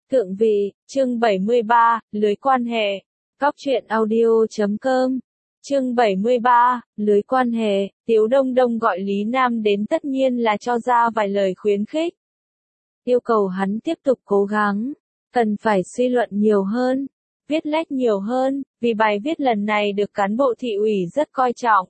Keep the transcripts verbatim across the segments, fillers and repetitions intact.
Thượng vị, chương bảy mươi ba, lưới quan hệ. Góc truyện audio chấm com. Chương bảy mươi ba, lưới quan hệ, Tiếu Đông Đông gọi Lý Nam đến tất nhiên là cho ra vài lời khuyến khích. Yêu cầu hắn tiếp tục cố gắng, cần phải suy luận nhiều hơn, viết lách nhiều hơn, vì bài viết lần này được cán bộ thị ủy rất coi trọng.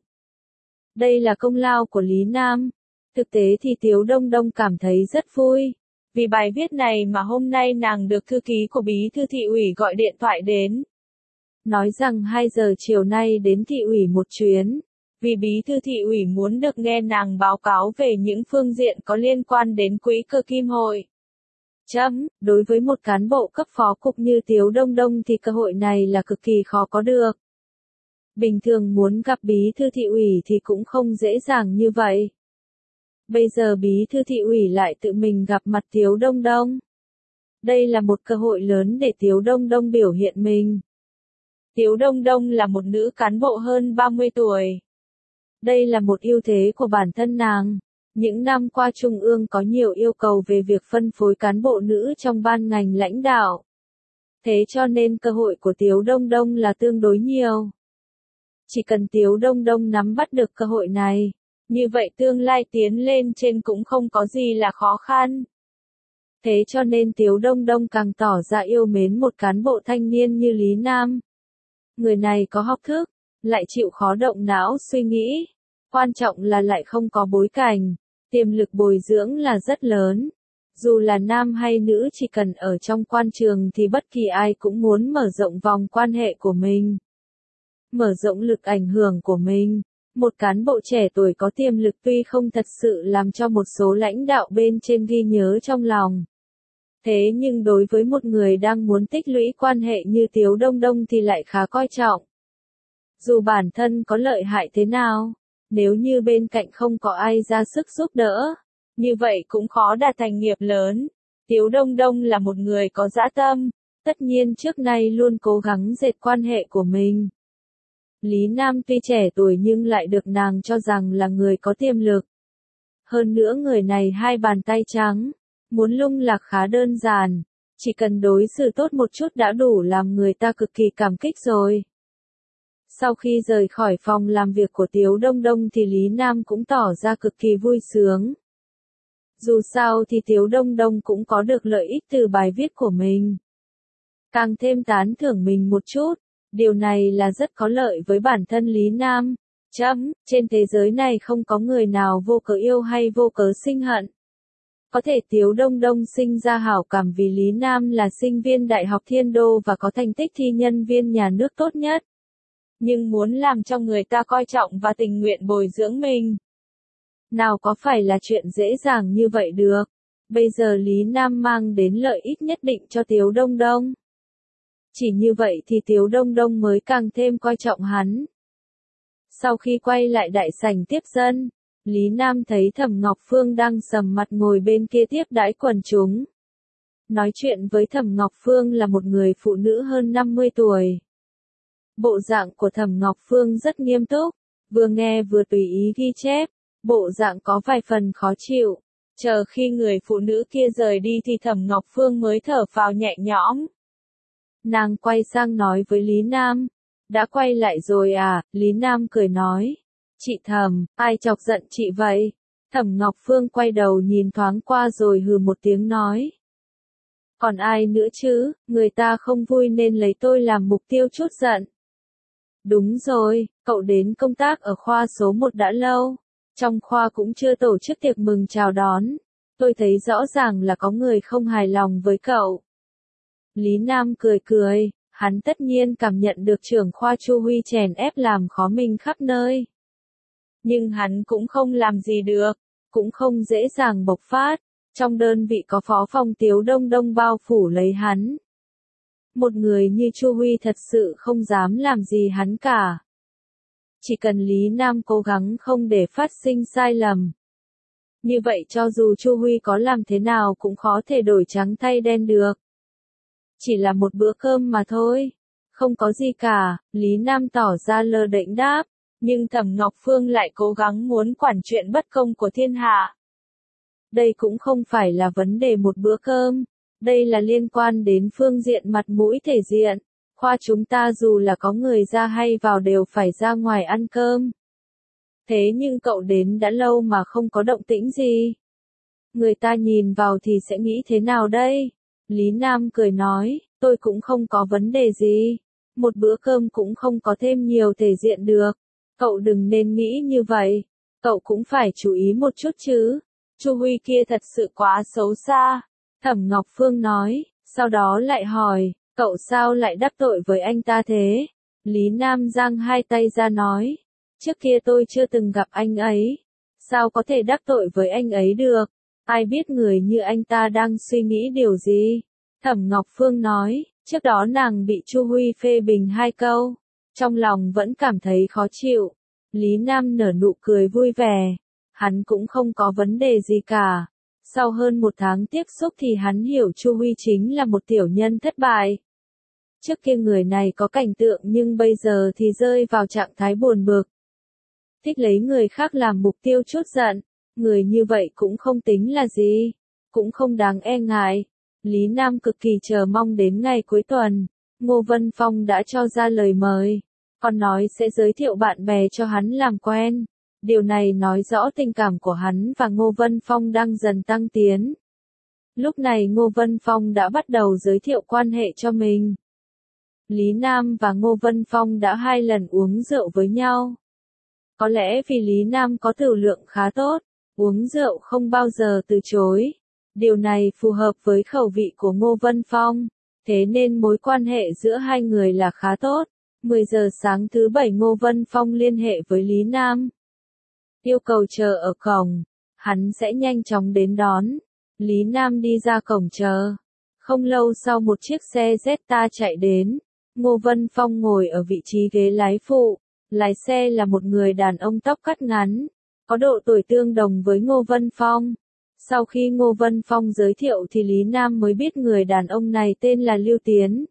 Đây là công lao của Lý Nam. Thực tế thì Tiếu Đông Đông cảm thấy rất vui. Vì bài viết này mà hôm nay nàng được thư ký của bí thư thị ủy gọi điện thoại đến. Nói rằng hai giờ chiều nay đến thị ủy một chuyến. Vì bí thư thị ủy muốn được nghe nàng báo cáo về những phương diện có liên quan đến quỹ cơ kim hội. Chấm, đối với một cán bộ cấp phó cục như Tiếu Đông Đông thì cơ hội này là cực kỳ khó có được. Bình thường muốn gặp bí thư thị ủy thì cũng không dễ dàng như vậy. Bây giờ bí thư thị ủy lại tự mình gặp mặt Tiếu Đông Đông. Đây là một cơ hội lớn để Tiếu Đông Đông biểu hiện mình. Tiếu Đông Đông là một nữ cán bộ hơn ba mươi tuổi. Đây là một ưu thế của bản thân nàng. Những năm qua Trung ương có nhiều yêu cầu về việc phân phối cán bộ nữ trong ban ngành lãnh đạo. Thế cho nên cơ hội của Tiếu Đông Đông là tương đối nhiều. Chỉ cần Tiếu Đông Đông nắm bắt được cơ hội này, như vậy tương lai tiến lên trên cũng không có gì là khó khăn. Thế cho nên Tiếu Đông Đông càng tỏ ra yêu mến một cán bộ thanh niên như Lý Nam. Người này có học thức, lại chịu khó động não suy nghĩ. Quan trọng là lại không có bối cảnh, tiềm lực bồi dưỡng là rất lớn. Dù là nam hay nữ chỉ cần ở trong quan trường thì bất kỳ ai cũng muốn mở rộng vòng quan hệ của mình. Mở rộng lực ảnh hưởng của mình. Một cán bộ trẻ tuổi có tiềm lực tuy không thật sự làm cho một số lãnh đạo bên trên ghi nhớ trong lòng. Thế nhưng đối với một người đang muốn tích lũy quan hệ như Tiếu Đông Đông thì lại khá coi trọng. Dù bản thân có lợi hại thế nào, nếu như bên cạnh không có ai ra sức giúp đỡ, như vậy cũng khó đạt thành nghiệp lớn. Tiếu Đông Đông là một người có dã tâm, tất nhiên trước nay luôn cố gắng dệt quan hệ của mình. Lý Nam tuy trẻ tuổi nhưng lại được nàng cho rằng là người có tiềm lực. Hơn nữa người này hai bàn tay trắng, muốn lung lạc khá đơn giản, chỉ cần đối xử tốt một chút đã đủ làm người ta cực kỳ cảm kích rồi. Sau khi rời khỏi phòng làm việc của Tiếu Đông Đông thì Lý Nam cũng tỏ ra cực kỳ vui sướng. Dù sao thì Tiếu Đông Đông cũng có được lợi ích từ bài viết của mình. Càng thêm tán thưởng mình một chút. Điều này là rất có lợi với bản thân Lý Nam. Chấm, trên thế giới này không có người nào vô cớ yêu hay vô cớ sinh hận. Có thể Tiếu Đông Đông sinh ra hảo cảm vì Lý Nam là sinh viên Đại học Thiên Đô và có thành tích thi nhân viên nhà nước tốt nhất. Nhưng muốn làm cho người ta coi trọng và tình nguyện bồi dưỡng mình. Nào có phải là chuyện dễ dàng như vậy được. Bây giờ Lý Nam mang đến lợi ích nhất định cho Tiếu Đông Đông. Chỉ như vậy thì Tiếu Đông Đông mới càng thêm coi trọng hắn. Sau khi quay lại đại sảnh tiếp dân, Lý Nam thấy Thẩm Ngọc Phương đang sầm mặt ngồi bên kia tiếp đãi quần chúng. Nói chuyện với Thẩm Ngọc Phương là một người phụ nữ hơn năm mươi tuổi. Bộ dạng của Thẩm Ngọc Phương rất nghiêm túc, vừa nghe vừa tùy ý ghi chép, bộ dạng có vài phần khó chịu. Chờ khi người phụ nữ kia rời đi thì Thẩm Ngọc Phương mới thở phào nhẹ nhõm. Nàng quay sang nói với Lý Nam. Đã quay lại rồi à? Lý Nam cười nói. Chị Thẩm, ai chọc giận chị vậy? Thẩm Ngọc Phương quay đầu nhìn thoáng qua rồi hừ một tiếng nói. Còn ai nữa chứ, người ta không vui nên lấy tôi làm mục tiêu chút giận. Đúng rồi, cậu đến công tác ở khoa số một đã lâu. Trong khoa cũng chưa tổ chức tiệc mừng chào đón. Tôi thấy rõ ràng là có người không hài lòng với cậu. Lý Nam cười cười, hắn tất nhiên cảm nhận được trưởng khoa Chu Huy chèn ép làm khó mình khắp nơi. Nhưng hắn cũng không làm gì được, cũng không dễ dàng bộc phát, trong đơn vị có phó phòng Tiếu Đông Đông bao phủ lấy hắn. Một người như Chu Huy thật sự không dám làm gì hắn cả. Chỉ cần Lý Nam cố gắng không để phát sinh sai lầm. Như vậy cho dù Chu Huy có làm thế nào cũng khó thể đổi trắng thay đen được. Chỉ là một bữa cơm mà thôi. Không có gì cả, Lý Nam tỏ ra lơ đễnh đáp, nhưng Thẩm Ngọc Phương lại cố gắng muốn quản chuyện bất công của thiên hạ. Đây cũng không phải là vấn đề một bữa cơm, Đây là liên quan đến phương diện mặt mũi thể diện. Khoa chúng ta dù là có người ra hay vào đều phải ra ngoài ăn cơm. Thế nhưng cậu đến đã lâu mà không có động tĩnh gì. Người ta nhìn vào thì sẽ nghĩ thế nào đây? Lý Nam cười nói, tôi cũng không có vấn đề gì. Một bữa cơm cũng không có thêm nhiều thể diện được. Cậu đừng nên nghĩ như vậy. Cậu cũng phải chú ý một chút chứ. Chu Huy kia thật sự quá xấu xa. Thẩm Ngọc Phương nói, sau đó lại hỏi, cậu sao lại đắc tội với anh ta thế? Lý Nam giang hai tay ra nói, trước kia tôi chưa từng gặp anh ấy. Sao có thể đắc tội với anh ấy được? Ai biết người như anh ta đang suy nghĩ điều gì? Thẩm Ngọc Phương nói, trước đó nàng bị Chu Huy phê bình hai câu. Trong lòng vẫn cảm thấy khó chịu. Lý Nam nở nụ cười vui vẻ. Hắn cũng không có vấn đề gì cả. Sau hơn một tháng tiếp xúc thì hắn hiểu Chu Huy chính là một tiểu nhân thất bại. Trước kia người này có cảnh tượng nhưng bây giờ thì rơi vào trạng thái buồn bực. Thích lấy người khác làm mục tiêu trút giận. Người như vậy cũng không tính là gì. Cũng không đáng e ngại. Lý Nam cực kỳ chờ mong đến ngày cuối tuần. Ngô Vân Phong đã cho ra lời mời. Còn nói sẽ giới thiệu bạn bè cho hắn làm quen. Điều này nói rõ tình cảm của hắn và Ngô Vân Phong đang dần tăng tiến. Lúc này Ngô Vân Phong đã bắt đầu giới thiệu quan hệ cho mình. Lý Nam và Ngô Vân Phong đã hai lần uống rượu với nhau. Có lẽ vì Lý Nam có tửu lượng khá tốt, uống rượu không bao giờ từ chối. Điều này phù hợp với khẩu vị của Ngô Vân Phong, thế nên mối quan hệ giữa hai người là khá tốt. mười giờ sáng thứ bảy Ngô Vân Phong liên hệ với Lý Nam. Yêu cầu chờ ở cổng, hắn sẽ nhanh chóng đến đón. Lý Nam đi ra cổng chờ. Không lâu sau một chiếc xe Jetta chạy đến. Ngô Vân Phong ngồi ở vị trí ghế lái phụ. Lái xe là một người đàn ông tóc cắt ngắn, có độ tuổi tương đồng với Ngô Vân Phong. Sau khi Ngô Vân Phong giới thiệu thì Lý Nam mới biết người đàn ông này tên là Lưu Tiến.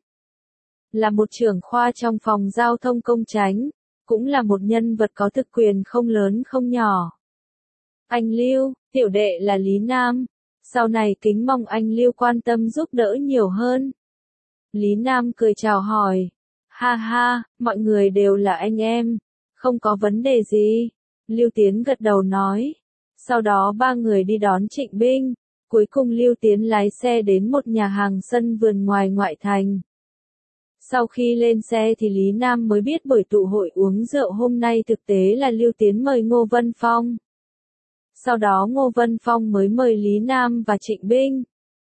Là một trưởng khoa trong phòng giao thông công chánh, cũng là một nhân vật có thực quyền không lớn không nhỏ. Anh Lưu, tiểu đệ là Lý Nam. Sau này kính mong anh Lưu quan tâm giúp đỡ nhiều hơn. Lý Nam cười chào hỏi. Ha ha, mọi người đều là anh em. Không có vấn đề gì. Lưu Tiến gật đầu nói. Sau đó ba người đi đón Trịnh Binh. Cuối cùng Lưu Tiến lái xe đến một nhà hàng sân vườn ngoài ngoại thành. Sau khi lên xe thì Lý Nam mới biết buổi tụ hội uống rượu hôm nay thực tế là Lưu Tiến mời Ngô Vân Phong. Sau đó Ngô Vân Phong mới mời Lý Nam và Trịnh Binh.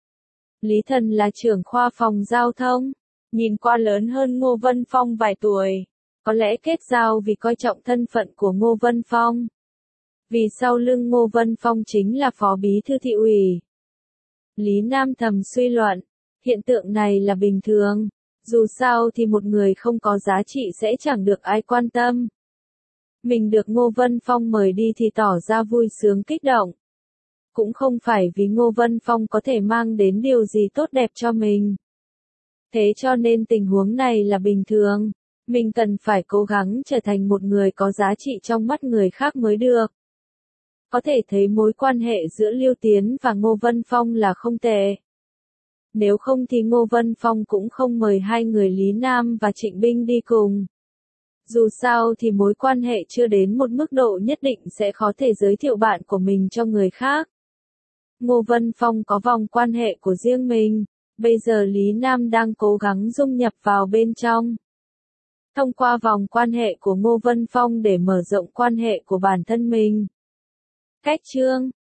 Lý Thần là trưởng khoa phòng giao thông, nhìn qua lớn hơn Ngô Vân Phong vài tuổi. Có lẽ kết giao vì coi trọng thân phận của Ngô Vân Phong. Vì sau lưng Ngô Vân Phong chính là phó bí thư thị ủy. Lý Nam thầm suy luận, hiện tượng này là bình thường. Dù sao thì một người không có giá trị sẽ chẳng được ai quan tâm. Mình được Ngô Vân Phong mời đi thì tỏ ra vui sướng kích động. Cũng không phải vì Ngô Vân Phong có thể mang đến điều gì tốt đẹp cho mình. Thế cho nên tình huống này là bình thường. Mình cần phải cố gắng trở thành một người có giá trị trong mắt người khác mới được. Có thể thấy mối quan hệ giữa Lưu Tiến và Ngô Vân Phong là không tệ. Nếu không thì Ngô Vân Phong cũng không mời hai người Lý Nam và Trịnh Binh đi cùng. Dù sao thì mối quan hệ chưa đến một mức độ nhất định sẽ khó thể giới thiệu bạn của mình cho người khác. Ngô Vân Phong có vòng quan hệ của riêng mình, bây giờ Lý Nam đang cố gắng dung nhập vào bên trong. Thông qua vòng quan hệ của Ngô Vân Phong để mở rộng quan hệ của bản thân mình. Cách chương